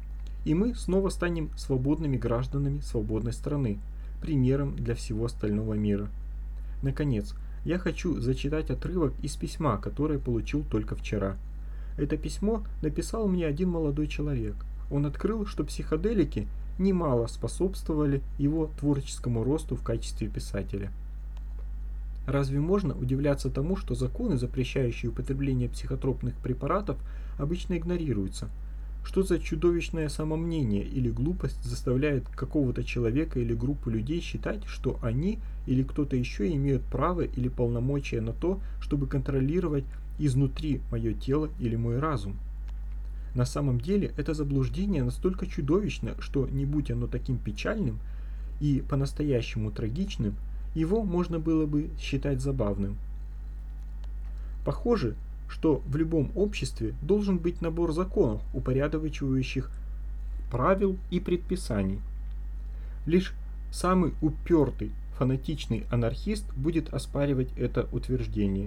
и мы снова станем свободными гражданами свободной страны, примером для всего остального мира. Наконец, я хочу зачитать отрывок из письма, которое получил только вчера. Это письмо написал мне один молодой человек. Он открыл, что психоделики немало способствовали его творческому росту в качестве писателя. Разве можно удивляться тому, что законы, запрещающие употребление психотропных препаратов, обычно игнорируются? Что за чудовищное самомнение или глупость заставляет какого-то человека или группу людей считать, что они или кто-то еще имеют право или полномочия на то, чтобы контролировать изнутри мое тело или мой разум? На самом деле это заблуждение настолько чудовищно, что не будь оно таким печальным и по-настоящему трагичным, его можно было бы считать забавным. Похоже, что в любом обществе должен быть набор законов, упорядочивающих правил и предписаний. Лишь самый упертый, фанатичный анархист будет оспаривать это утверждение.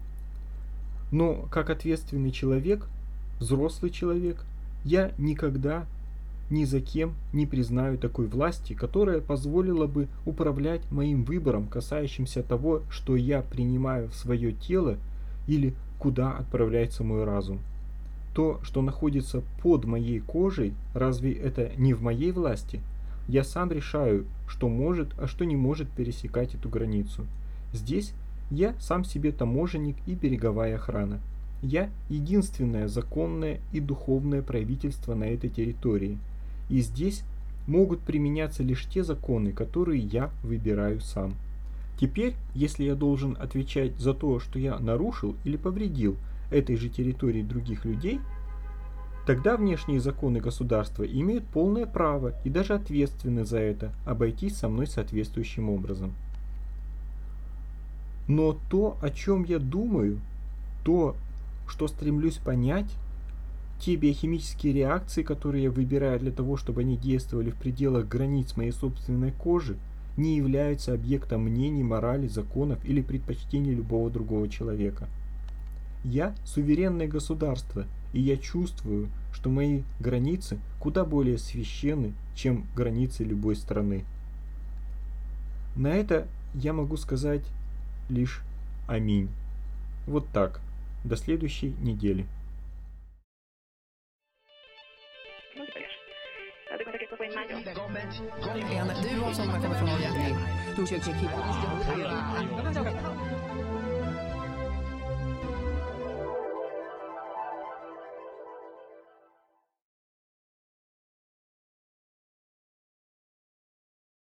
Но как ответственный человек, взрослый человек, я никогда ни за кем не признаю такой власти, которая позволила бы управлять моим выбором, касающимся того, что я принимаю в свое тело или куда отправляется мой разум. То, что находится под моей кожей, разве это не в моей власти? Я сам решаю, что может, а что не может пересекать эту границу. Здесь я сам себе таможенник и береговая охрана. Я единственное законное и духовное правительство на этой территории. И здесь могут применяться лишь те законы, которые я выбираю сам. Теперь, если я должен отвечать за то, что я нарушил или повредил этой же территории других людей, тогда внешние законы государства имеют полное право и даже ответственны за это обойтись со мной соответствующим образом. Но то, о чем я думаю, то, что стремлюсь понять, те биохимические реакции, которые я выбираю для того, чтобы они действовали в пределах границ моей собственной кожи, не являются объектом мнений, морали, законов или предпочтений любого другого человека. Я суверенное государство, и я чувствую, что мои границы куда более священны, чем границы любой страны. На это я могу сказать лишь аминь. Вот так. До следующей недели. Du som kommer från Norge.